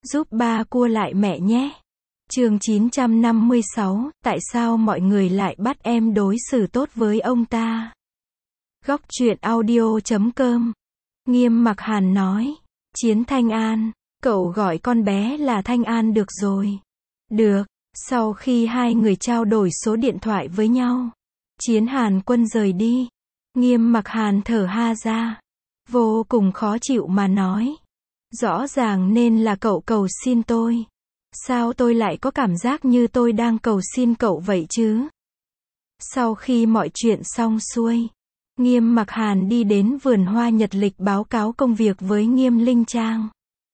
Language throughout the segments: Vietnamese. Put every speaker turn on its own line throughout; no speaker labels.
Giúp ba cua lại mẹ nhé. Chương 956, tại sao mọi người lại bắt em đối xử tốt với ông ta? Góc truyện audio.com. Nghiêm Mặc Hàn nói. Chiến Thanh An, cậu gọi con bé là Thanh An được rồi. Được. Sau khi hai người trao đổi số điện thoại với nhau, Chiến Hàn Quân rời đi. Nghiêm Mặc Hàn thở ha ra, vô cùng khó chịu mà nói. Rõ ràng nên là cậu cầu xin tôi. Sao tôi lại có cảm giác như tôi đang cầu xin cậu vậy chứ? Sau khi mọi chuyện xong xuôi, Nghiêm Mặc Hàn đi đến vườn hoa Nhật Lịch báo cáo công việc với Nghiêm Linh Trang.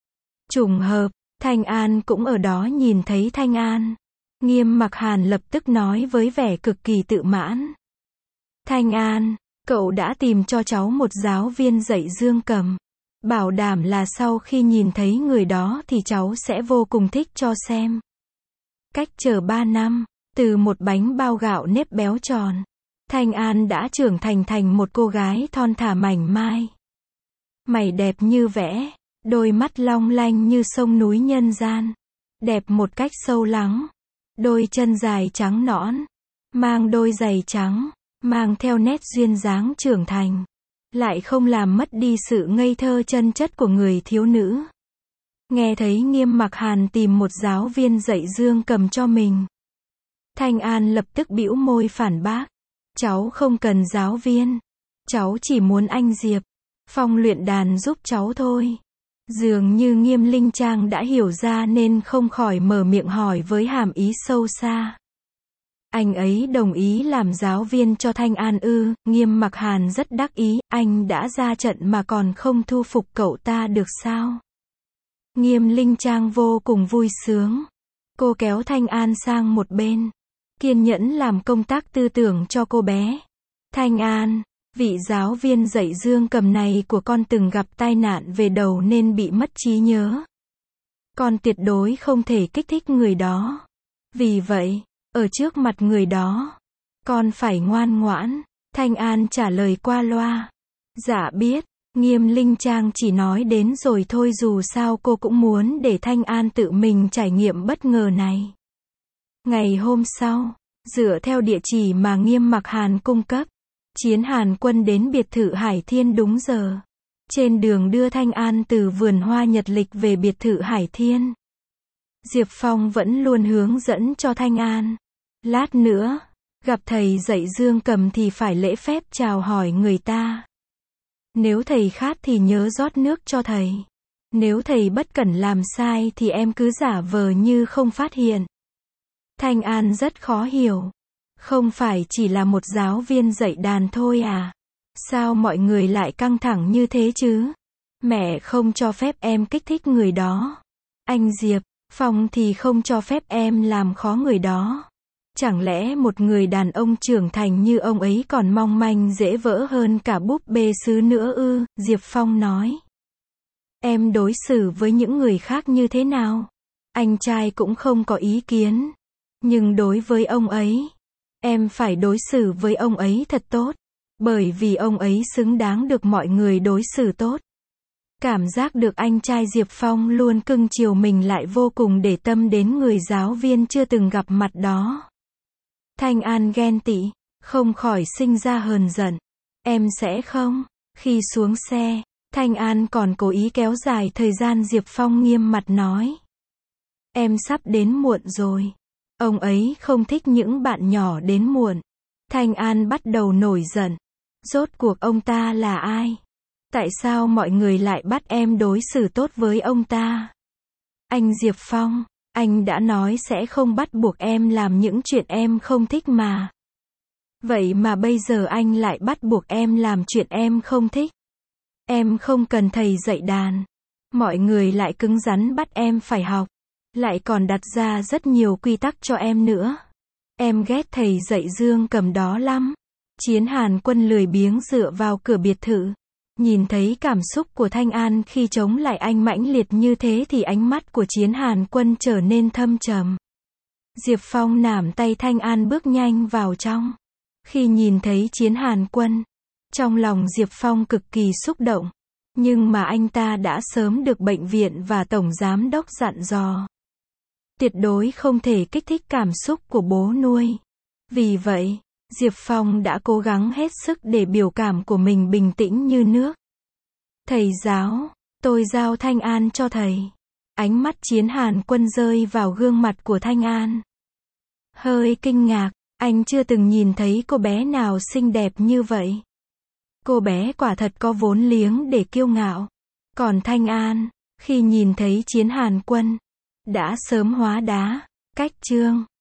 Trùng hợp, Thanh An cũng ở đó. Nhìn thấy Thanh An, Nghiêm Mặc Hàn lập tức nói với vẻ cực kỳ tự mãn. Thanh An, cậu đã tìm cho cháu một giáo viên dạy dương cầm. Bảo đảm là sau khi nhìn thấy người đó thì cháu sẽ vô cùng thích cho xem. Cách chờ 3 năm, từ một bánh bao gạo nếp béo tròn, Thanh An đã trưởng thành một cô gái thon thả mảnh mai. Mày đẹp như vẽ, đôi mắt long lanh như sông núi nhân gian, đẹp một cách sâu lắng. Đôi chân dài trắng nõn, mang đôi giày trắng, mang theo nét duyên dáng trưởng thành, lại không làm mất đi sự ngây thơ chân chất của người thiếu nữ. Nghe thấy Nghiêm Mặc Hàn tìm một giáo viên dạy dương cầm cho mình, Thanh An lập tức bĩu môi phản bác. Cháu không cần giáo viên. Cháu chỉ muốn anh Diệp Phong luyện đàn giúp cháu thôi. Dường như Nghiêm Linh Trang đã hiểu ra nên không khỏi mở miệng hỏi với hàm ý sâu xa. Anh ấy đồng ý làm giáo viên cho Thanh An ư? Nghiêm Mặc Hàn rất đắc ý. Anh đã ra trận mà còn không thu phục cậu ta được sao? Nghiêm Linh Trang vô cùng vui sướng. Cô kéo Thanh An sang một bên, kiên nhẫn làm công tác tư tưởng cho cô bé. Thanh An, vị giáo viên dạy dương cầm này của con từng gặp tai nạn về đầu nên bị mất trí nhớ. Con tuyệt đối không thể kích thích người đó. Vì vậy, ở trước mặt người đó, con phải ngoan ngoãn. Thanh An trả lời qua loa. Dạ biết. Nghiêm Linh Trang chỉ nói đến rồi thôi, dù sao cô cũng muốn để Thanh An tự mình trải nghiệm bất ngờ này. Ngày hôm sau, dựa theo địa chỉ mà Nghiêm Mặc Hàn cung cấp, Chiến Hàn Quân đến biệt thự Hải Thiên đúng giờ. Trên đường đưa Thanh An từ vườn hoa Nhật Lịch về biệt thự Hải Thiên, Diệp Phong vẫn luôn hướng dẫn cho Thanh An. Lát nữa, gặp thầy dạy dương cầm thì phải lễ phép chào hỏi người ta. Nếu thầy khát thì nhớ rót nước cho thầy. Nếu thầy bất cẩn làm sai thì em cứ giả vờ như không phát hiện. Thanh An rất khó hiểu. Không phải chỉ là một giáo viên dạy đàn thôi à? Sao mọi người lại căng thẳng như thế chứ? Mẹ không cho phép em kích thích người đó. Anh Diệp Phong thì không cho phép em làm khó người đó. Chẳng lẽ một người đàn ông trưởng thành như ông ấy còn mong manh dễ vỡ hơn cả búp bê sứ nữa ư? Diệp Phong nói. Em đối xử với những người khác như thế nào? Anh trai cũng không có ý kiến. Nhưng đối với ông ấy, em phải đối xử với ông ấy thật tốt. Bởi vì ông ấy xứng đáng được mọi người đối xử tốt. Cảm giác được anh trai Diệp Phong luôn cưng chiều mình lại vô cùng để tâm đến người giáo viên chưa từng gặp mặt đó. Thanh An ghen tị, không khỏi sinh ra hờn giận. Em sẽ không. Khi xuống xe, Thanh An còn cố ý kéo dài thời gian. Diệp Phong nghiêm mặt nói. Em sắp đến muộn rồi. Ông ấy không thích những bạn nhỏ đến muộn. Thanh An bắt đầu nổi giận. Rốt cuộc ông ta là ai? Tại sao mọi người lại bắt em đối xử tốt với ông ta? Anh Diệp Phong, anh đã nói sẽ không bắt buộc em làm những chuyện em không thích mà. Vậy mà bây giờ anh lại bắt buộc em làm chuyện em không thích. Em không cần thầy dạy đàn. Mọi người lại cứng rắn bắt em phải học. Lại còn đặt ra rất nhiều quy tắc cho em nữa. Em ghét thầy dạy dương cầm đó lắm. Chiến Hàn Quân lười biếng dựa vào cửa biệt thự. Nhìn thấy cảm xúc của Thanh An khi chống lại anh mãnh liệt như thế thì ánh mắt của Chiến Hàn Quân trở nên thâm trầm. Diệp Phong nắm tay Thanh An bước nhanh vào trong. Khi nhìn thấy Chiến Hàn Quân, trong lòng Diệp Phong cực kỳ xúc động. Nhưng mà anh ta đã sớm được bệnh viện và tổng giám đốc dặn dò. Tuyệt đối không thể kích thích cảm xúc của bố nuôi. Vì vậy, Diệp Phong đã cố gắng hết sức để biểu cảm của mình bình tĩnh như nước. Thầy giáo, tôi giao Thanh An cho thầy. Ánh mắt Chiến Hàn Quân rơi vào gương mặt của Thanh An. Hơi kinh ngạc, anh chưa từng nhìn thấy cô bé nào xinh đẹp như vậy. Cô bé quả thật có vốn liếng để kiêu ngạo. Còn Thanh An, khi nhìn thấy Chiến Hàn Quân, đã sớm hóa đá. Cách chương